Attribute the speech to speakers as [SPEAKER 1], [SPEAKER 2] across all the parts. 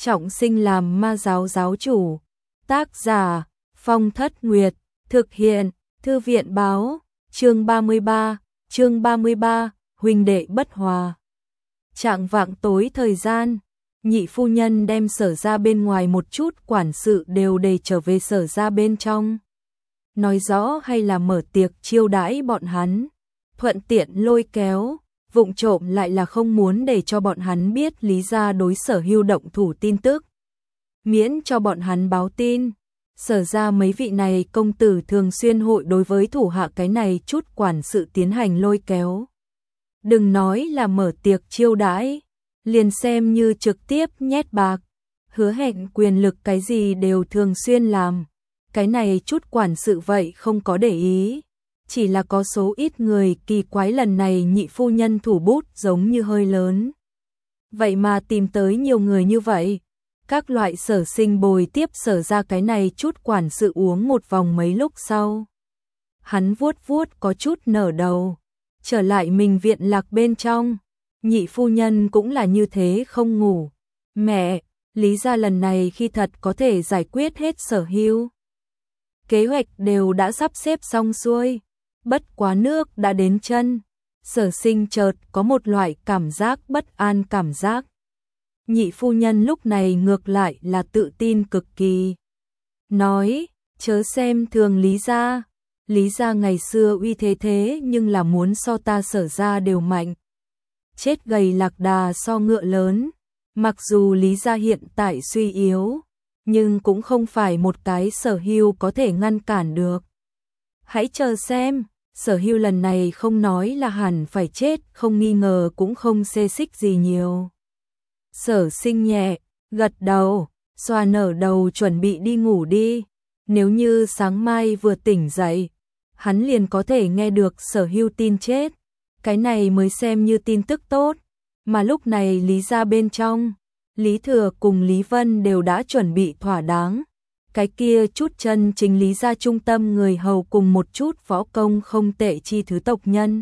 [SPEAKER 1] trọng sinh làm ma giáo giáo chủ. Tác giả Phong Thất Nguyệt. Thực hiện Thư viện Báo. Chương 33, huynh đệ bất hòa. Chạng vạng tối thời gian, nhị phu nhân đem Sở ra bên ngoài một chút quản sự đều để trở về Sở ra bên trong. Nói rõ hay là mở tiệc chiêu đãi bọn hắn, thuận tiện lôi kéo, vụng trộm lại là không muốn để cho bọn hắn biết Lý gia đối Sở Hưu động thủ tin tức. Miễn cho bọn hắn báo tin, Sở ra mấy vị này công tử thường xuyên hội đối với thủ hạ cái này chút quản sự tiến hành lôi kéo. Đừng nói là mở tiệc chiêu đãi, liền xem như trực tiếp nhét bạc, hứa hẹn quyền lực cái gì đều thường xuyên làm. Cái này chút quản sự vậy không có để ý, chỉ là có số ít người kỳ quái lần này nhị phu nhân thủ bút giống như hơi lớn. Vậy mà tìm tới nhiều người như vậy, các loại Sở Sinh bồi tiếp Sở ra cái này chút quản sự uống một vòng mấy lúc sau. Hắn vuốt vuốt có chút nở đầu, trở lại mình viện lạc bên trong, nhị phu nhân cũng là như thế không ngủ. Mẹ, Lý gia lần này khi thật có thể giải quyết hết Sở Hưu. Kế hoạch đều đã sắp xếp xong xuôi, bất quá nước đã đến chân. Sở Sinh chợt có một loại cảm giác bất an cảm giác. Nhị phu nhân lúc này ngược lại là tự tin cực kỳ. Nói, chớ xem thường Lý gia ngày xưa uy thế thế nhưng là muốn so ta Sở ra đều mạnh. Chết gầy lạc đà so ngựa lớn, mặc dù Lý gia hiện tại suy yếu, nhưng cũng không phải một cái Sở Hưu có thể ngăn cản được. Hãy chờ xem, Sở Hưu lần này không nói là hẳn phải chết, không nghi ngờ cũng không xê xích gì nhiều. Sở Sinh nhẹ, gật đầu, xoa nở đầu chuẩn bị đi ngủ đi. Nếu như sáng mai vừa tỉnh dậy, hắn liền có thể nghe được Sở Hưu tin chết. Cái này mới xem như tin tức tốt. Mà lúc này Lý gia bên trong, Lý Thừa cùng Lý Vân đều đã chuẩn bị thỏa đáng. Cái kia chút chân chính Lý gia trung tâm người hầu cùng một chút võ công không tệ chi thứ tộc nhân,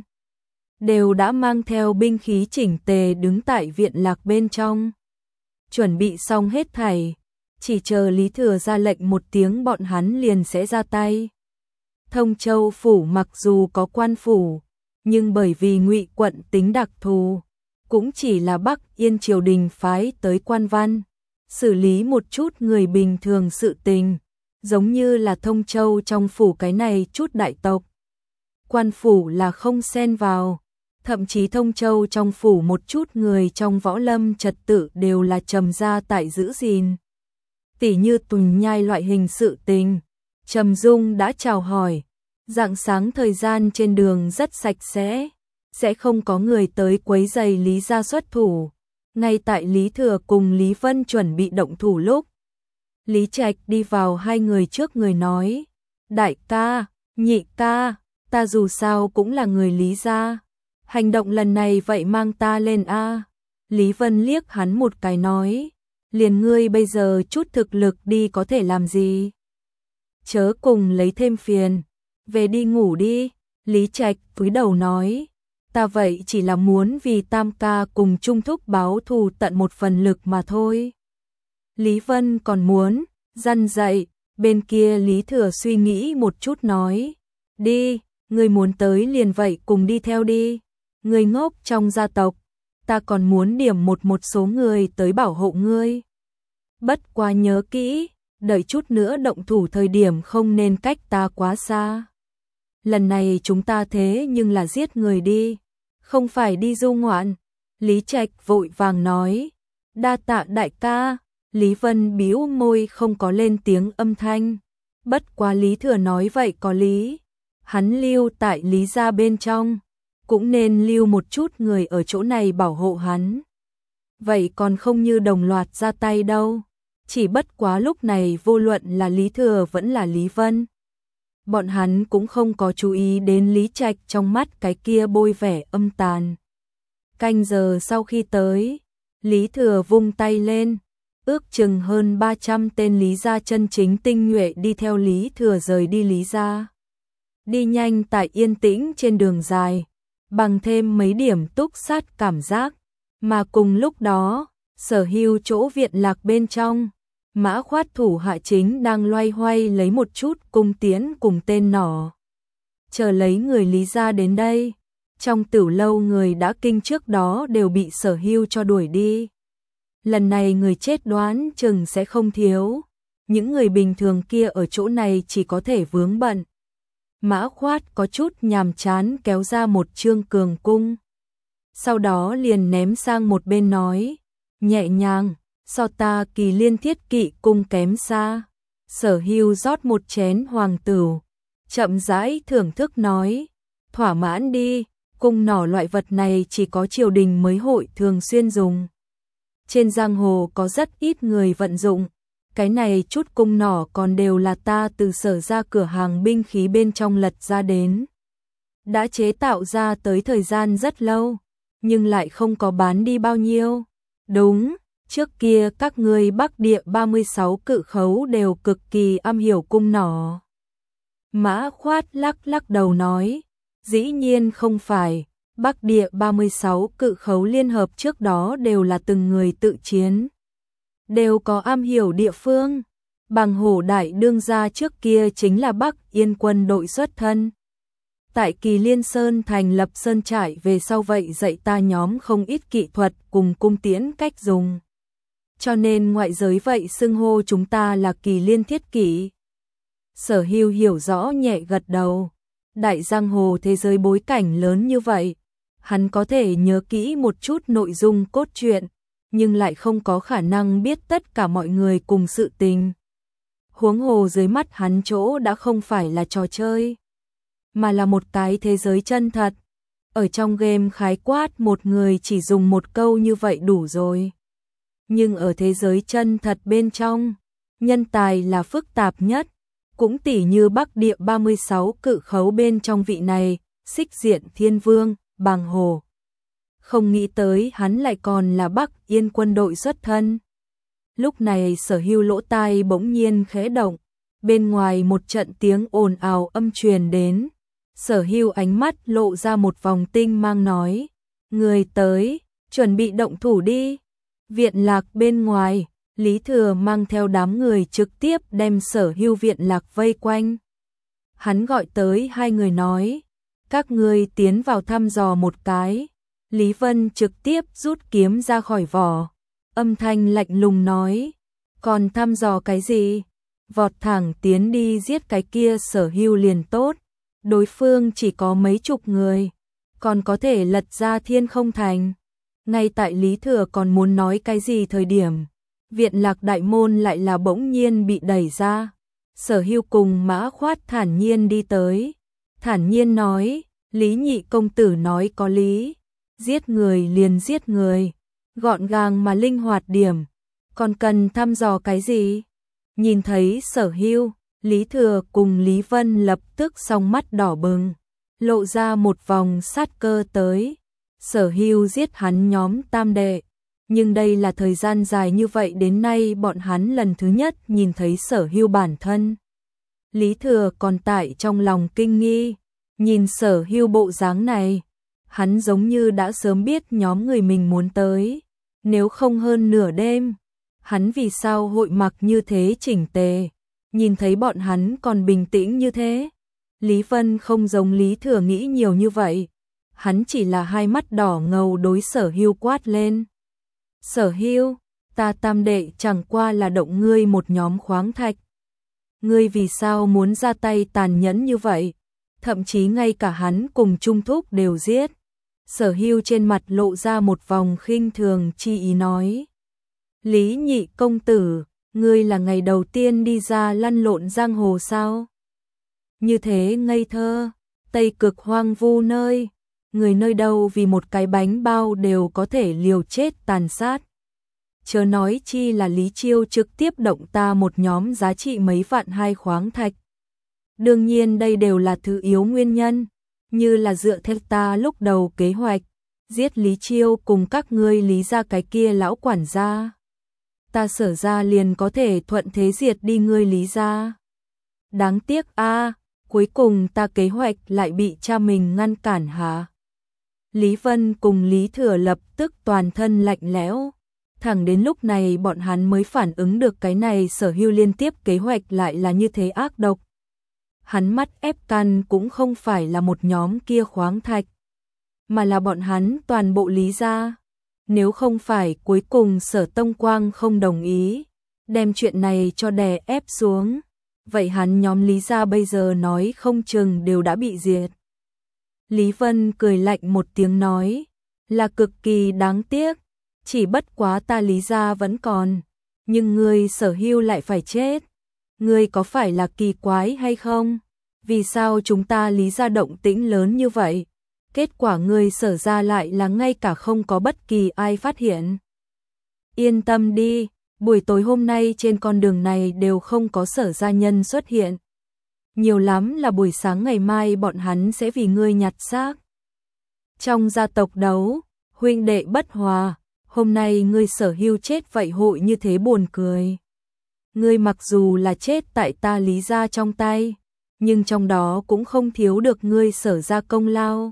[SPEAKER 1] đều đã mang theo binh khí chỉnh tề đứng tại viện lạc bên trong. Chuẩn bị xong hết thảy, chỉ chờ Lý Thừa ra lệnh một tiếng bọn hắn liền sẽ ra tay. Thông Châu phủ mặc dù có quan phủ, nhưng bởi vì Ngụy quận tính đặc thù, cũng chỉ là Bắc Yên triều đình phái tới quan văn, xử lý một chút người bình thường sự tình, giống như là Thông Châu trong phủ cái này chút đại tộc. Quan phủ là không xen vào, thậm chí Thông Châu trong phủ một chút người trong võ lâm trật tự đều là Trầm gia tại giữ gìn. Tỉ như Tùng Nhai loại hình sự tình, Trầm Dung đã chào hỏi, rạng sáng thời gian trên đường rất sạch sẽ không có người tới quấy rầy Lý gia xuất thủ. Ngay tại Lý Thừa cùng Lý Vân chuẩn bị động thủ lúc, Lý Trạch đi vào hai người trước người nói, đại ca, nhị ca, ta dù sao cũng là người Lý gia, hành động lần này vậy mang ta lên a. Lý Vân liếc hắn một cái nói, liền ngươi bây giờ chút thực lực đi có thể làm gì? Chớ cùng lấy thêm phiền, về đi ngủ đi. Lý Trạch cúi đầu nói, ta vậy chỉ là muốn vì tam ca cùng Trung Thúc báo thù tận một phần lực mà thôi. Lý Vân còn muốn răn dạy, bên kia Lý Thừa suy nghĩ một chút nói, đi, ngươi muốn tới liền vậy cùng đi theo đi. Ngươi ngốc trong gia tộc, ta còn muốn điểm một số người tới bảo hộ ngươi. Bất quá nhớ kỹ, đợi chút nữa động thủ thời điểm không nên cách ta quá xa. Lần này chúng ta thế nhưng là giết người đi, không phải đi du ngoạn. Lý Trạch vội vàng nói, đa tạ đại ca. Lý Vân bĩu môi không có lên tiếng âm thanh. Bất quá Lý Thừa nói vậy có lý, hắn lưu tại Lý gia bên trong, cũng nên lưu một chút người ở chỗ này bảo hộ hắn. Vậy còn không như đồng loạt ra tay đâu. Chỉ bất quá lúc này vô luận là Lý Thừa vẫn là Lý Vân, bọn hắn cũng không có chú ý đến Lý Trạch trong mắt cái kia bôi vẻ âm tàn. Canh giờ sau khi tới, Lý Thừa vung tay lên, ước chừng hơn 300 tên Lý gia chân chính tinh nhuệ đi theo Lý Thừa rời đi Lý gia. Đi nhanh tại yên tĩnh trên đường dài, bằng thêm mấy điểm túc sát cảm giác, mà cùng lúc đó, Sở Hưu chỗ viện lạc bên trong, Mã Khoát thủ hạ chính đang loay hoay lấy một chút cung tiễn cùng tên nỏ. Chờ lấy người Lý gia đến đây. Trong Tửu lâu người đã kinh trước đó đều bị Sở Hưu cho đuổi đi. Lần này người chết đoán chừng sẽ không thiếu. Những người bình thường kia ở chỗ này chỉ có thể vướng bận. Mã Khoát có chút nhàm chán kéo ra một chương cường cung. Sau đó liền ném sang một bên nói, nhẹ nhàng, so ta Kỳ Liên Thiết Kỵ cung kém xa. Sở Hưu rót một chén hoàng tửu, chậm rãi thưởng thức nói, thỏa mãn đi, cung nỏ loại vật này chỉ có triều đình mới hội thường xuyên dùng. Trên giang hồ có rất ít người vận dụng, cái này chút cung nỏ còn đều là ta từ Sở ra cửa hàng binh khí bên trong lật ra đến. Đã chế tạo ra tới thời gian rất lâu, nhưng lại không có bán đi bao nhiêu. Đúng, trước kia các ngươi Bắc Địa 36 cự khấu đều cực kỳ am hiểu cung nỏ. Mã Khoát lắc lắc đầu nói, dĩ nhiên không phải, Bắc Địa 36 cự khấu liên hợp trước đó đều là từng người tự chiến. Đều có am hiểu địa phương. Bằng Hổ đại đương gia trước kia chính là Bắc Yên quân đội xuất thân. Tại Kỳ Liên Sơn thành lập sơn trại về sau vậy dạy ta nhóm không ít kỹ thuật cùng cung tiễn cách dùng. Cho nên ngoại giới vậy xưng hô chúng ta là Kỳ Liên Thiết Kỵ. Sở Hưu hiểu rõ nhẹ gật đầu. Đại giang hồ thế giới bối cảnh lớn như vậy, hắn có thể nhớ kỹ một chút nội dung cốt truyện, nhưng lại không có khả năng biết tất cả mọi người cùng sự tình. Huống hồ dưới mắt hắn chỗ đã không phải là trò chơi, mà là một cái thế giới chân thật. Ở trong game khái quát một người chỉ dùng một câu như vậy đủ rồi. Nhưng ở thế giới chân thật bên trong, nhân tài là phức tạp nhất, cũng tỉ như Bắc Địa 36 cự khấu bên trong vị này, Xích Diện Thiên Vương, Bàng Hổ. Không nghĩ tới hắn lại còn là Bắc Yên quân đội xuất thân. Lúc này Sở Hưu lỗ tai bỗng nhiên khẽ động, bên ngoài một trận tiếng ồn ào âm truyền đến. Sở Hưu ánh mắt lộ ra một vòng tinh mang nói, người tới, chuẩn bị động thủ đi. Viện lạc bên ngoài, Lý Thừa mang theo đám người trực tiếp đem Sở Hưu viện lạc vây quanh. Hắn gọi tới hai người nói, các ngươi tiến vào thăm dò một cái. Lý Vân trực tiếp rút kiếm ra khỏi vỏ, âm thanh lạnh lùng nói, còn thăm dò cái gì? Vọt thẳng tiến đi giết cái kia Sở Hưu liền tốt. Đối phương chỉ có mấy chục người, còn có thể lật ra Thiên Không Thành. Ngay tại Lý Thừa còn muốn nói cái gì thời điểm, viện lạc đại môn lại là bỗng nhiên bị đẩy ra. Sở Hưu cùng Mã Khoát thản nhiên đi tới, thản nhiên nói, Lý nhị công tử nói có lý, giết người liền giết người, gọn gàng mà linh hoạt điểm, còn cần thăm dò cái gì? Nhìn thấy Sở Hưu, Lý Thừa cùng Lý Vân lập tức song mắt đỏ bừng, lộ ra một vòng sát cơ tới. Sở Hưu giết hắn nhóm tam đệ, nhưng đây là thời gian dài như vậy đến nay bọn hắn lần thứ nhất nhìn thấy Sở Hưu bản thân. Lý Thừa còn tại trong lòng kinh nghi, nhìn Sở Hưu bộ dáng này, hắn giống như đã sớm biết nhóm người mình muốn tới, nếu không hơn nửa đêm, hắn vì sao hội mặc như thế chỉnh tề, nhìn thấy bọn hắn còn bình tĩnh như thế. Lý Vân không giống Lý Thừa nghĩ nhiều như vậy, hắn chỉ là hai mắt đỏ ngầu đối Sở Hưu quát lên. Sở Hưu, ta tam đệ chẳng qua là động ngươi một nhóm khoáng thạch. Ngươi vì sao muốn ra tay tàn nhẫn như vậy, thậm chí ngay cả hắn cùng Trung Thúc đều giết. Sở Hưu trên mặt lộ ra một vòng khinh thường chi ý nói. Lý nhị công tử, ngươi là ngày đầu tiên đi ra lăn lộn giang hồ sao? Như thế ngây thơ, Tây Cực hoang vu nơi, người nơi đâu vì một cái bánh bao đều có thể liều chết tàn sát. Chớ nói chi là Lý Chiêu trực tiếp động ta một nhóm giá trị mấy vạn hai khoáng thạch. Đương nhiên đây đều là thứ yếu nguyên nhân, như là dựa theo ta lúc đầu kế hoạch, giết Lý Chiêu cùng các ngươi Lý ra cái kia lão quản gia. Ta Sở ra liền có thể thuận thế diệt đi ngươi Lý ra. Đáng tiếc a, cuối cùng ta kế hoạch lại bị cha mình ngăn cản hả? Lý Vân cùng Lý Thừa lập tức toàn thân lạnh lẽo, Thẳng đến lúc này bọn hắn mới phản ứng được cái này Sở Hưu liên tiếp kế hoạch lại là như thế ác độc. Hắn mắt ép căn cũng không phải là một nhóm kia khoáng thạch, mà là bọn hắn toàn bộ Lý gia. Nếu không phải cuối cùng Sở Tông Quang không đồng ý, đem chuyện này cho đè ép xuống, vậy hắn nhóm Lý gia bây giờ nói không chừng đều đã bị diệt. Lý Vân cười lạnh một tiếng nói, là cực kỳ đáng tiếc, chỉ bất quá ta Lý gia vẫn còn, nhưng ngươi Sở Hưu lại phải chết. Ngươi có phải là kỳ quái hay không? Vì sao chúng ta Lý gia động tĩnh lớn như vậy? Kết quả ngươi Sở gia lại là ngay cả không có bất kỳ ai phát hiện. Yên tâm đi, buổi tối hôm nay trên con đường này đều không có Sở gia nhân xuất hiện. Nhiều lắm là buổi sáng ngày mai bọn hắn sẽ vì ngươi nhặt xác. Trong gia tộc đấu, huynh đệ bất hòa, hôm nay ngươi Sở Hưu chết vậy hội như thế buồn cười. Ngươi mặc dù là chết tại ta Lý gia trong tay, nhưng trong đó cũng không thiếu được ngươi Sở gia công lao.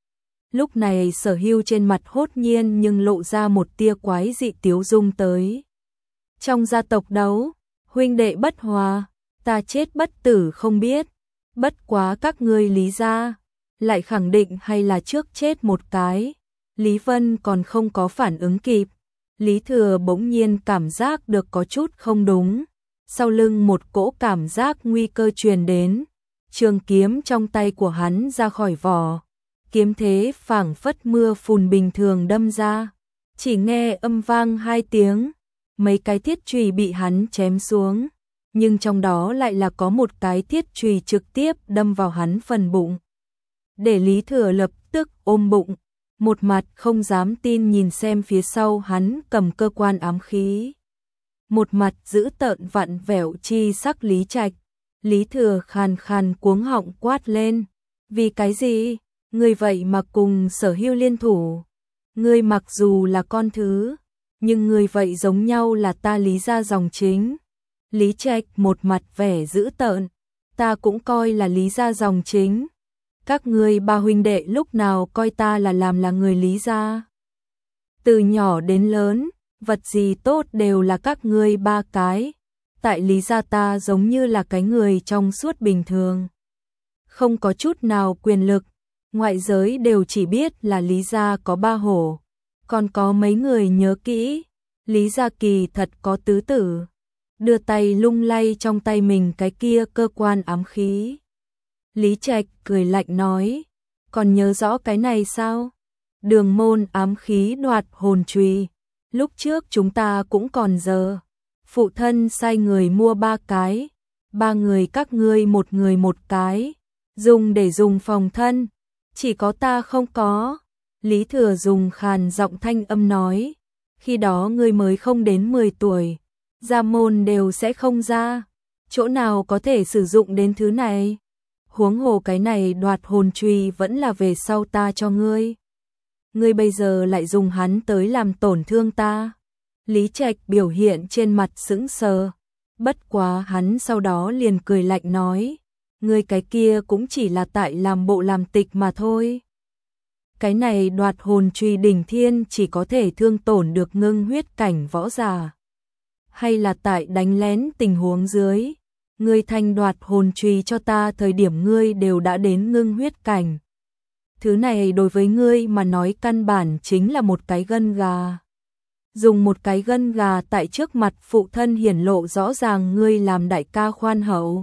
[SPEAKER 1] Lúc này Sở Hưu trên mặt hốt nhiên nhưng lộ ra một tia quái dị tiếu dung tới. Trong gia tộc đấu, huynh đệ bất hòa, ta chết bất tử không biết, bất quá các ngươi Lý gia lại khẳng định hay là trước chết một cái. Lý Vân còn không có phản ứng kịp, Lý Thừa bỗng nhiên cảm giác được có chút không đúng, sau lưng một cỗ cảm giác nguy cơ truyền đến, trường kiếm trong tay của hắn ra khỏi vỏ, kiếm thế phảng phất mưa phùn bình thường đâm ra, chỉ nghe âm vang hai tiếng, mấy cái thiết chùy bị hắn chém xuống, nhưng trong đó lại là có một cái thiết chùy trực tiếp đâm vào hắn phần bụng. Để Lý Thừa lập tức ôm bụng, một mặt không dám tin nhìn xem phía sau hắn cầm cơ quan ám khí. Một mặt giữ tợn vặn vẹo chi sắc Lý Trạch. Lý Thừa khàn khàn cuống họng quát lên. Vì cái gì? Ngươi vậy mà cùng Sở Hưu liên thủ. Ngươi mặc dù là con thứ, nhưng ngươi vậy giống nhau là ta Lý gia dòng chính. Lý Trạch một mặt vẻ dữ tợn. Ta cũng coi là Lý gia dòng chính. Các ngươi ba huynh đệ lúc nào coi ta là làm là người Lý gia. Từ nhỏ đến lớn, vật gì tốt đều là các ngươi ba cái. Tại Lý gia ta giống như là cái người trong suốt bình thường. Không có chút nào quyền lực, ngoại giới đều chỉ biết là Lý gia có ba hổ. Còn có mấy người nhớ kỹ, Lý gia kỳ thật có tứ tử. Đưa tay lung lay trong tay mình cái kia cơ quan ám khí. Lý Trạch cười lạnh nói, còn nhớ rõ cái này sao? Đường môn ám khí đoạt hồn chùy, lúc trước chúng ta cũng còn giờ. Phụ thân sai người mua ba cái, ba người các ngươi một người một cái, dùng để dùng phòng thân, chỉ có ta không có. Lý Thừa dùng khàn giọng thanh âm nói, khi đó ngươi mới không đến 10 tuổi, gia môn đều sẽ không ra, chỗ nào có thể sử dụng đến thứ này. Huống hồ cái này đoạt hồn chùy vẫn là về sau ta cho ngươi. Ngươi bây giờ lại dùng hắn tới làm tổn thương ta. Lý Trạch biểu hiện trên mặt sững sờ, bất quá hắn sau đó liền cười lạnh nói, ngươi cái kia cũng chỉ là tại làm bộ làm tịch mà thôi. Cái này đoạt hồn chùy đỉnh thiên chỉ có thể thương tổn được ngưng huyết cảnh võ giả. Hay là tại đánh lén tình huống dưới, ngươi thanh đoạt hồn chùy cho ta thời điểm ngươi đều đã đến ngưng huyết cảnh. Thứ này đối với ngươi mà nói căn bản chính là một cái gân gà. Dùng một cái gân gà tại trước mặt phụ thân hiển lộ rõ ràng ngươi làm đại ca khoan hậu.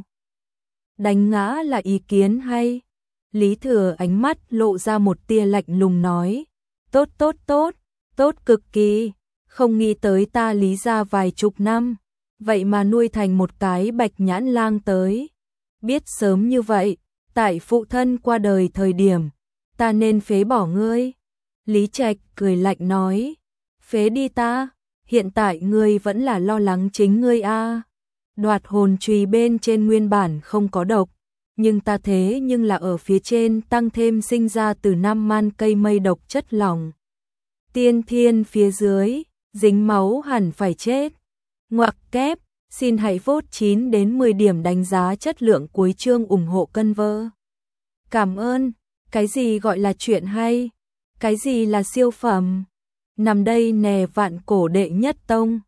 [SPEAKER 1] Đánh ngã là ý kiến hay? Lý Thừa ánh mắt lộ ra một tia lạnh lùng nói. Tốt tốt tốt, tốt cực kỳ. Không nghĩ tới ta Lý gia vài chục năm, vậy mà nuôi thành một cái bạch nhãn lang tới. Biết sớm như vậy, tại phụ thân qua đời thời điểm, ta nên phế bỏ ngươi. Lý Trạch cười lạnh nói. Phế đi ta, hiện tại ngươi vẫn là lo lắng chính ngươi a. Đoạt hồn chùy bên trên nguyên bản không có độc, nhưng ta thế nhưng là ở phía trên tăng thêm sinh ra từ 5 man cây mây độc chất lỏng. Tiên thiên phía dưới, dính máu hẳn phải chết. Ngoặc kép, xin hãy vote 9 đến 10 điểm đánh giá chất lượng cuối chương ủng hộ cân vơ. Cảm ơn, cái gì gọi là chuyện hay, cái gì là siêu phẩm. Nằm đây nè Vạn Cổ đệ nhất tông.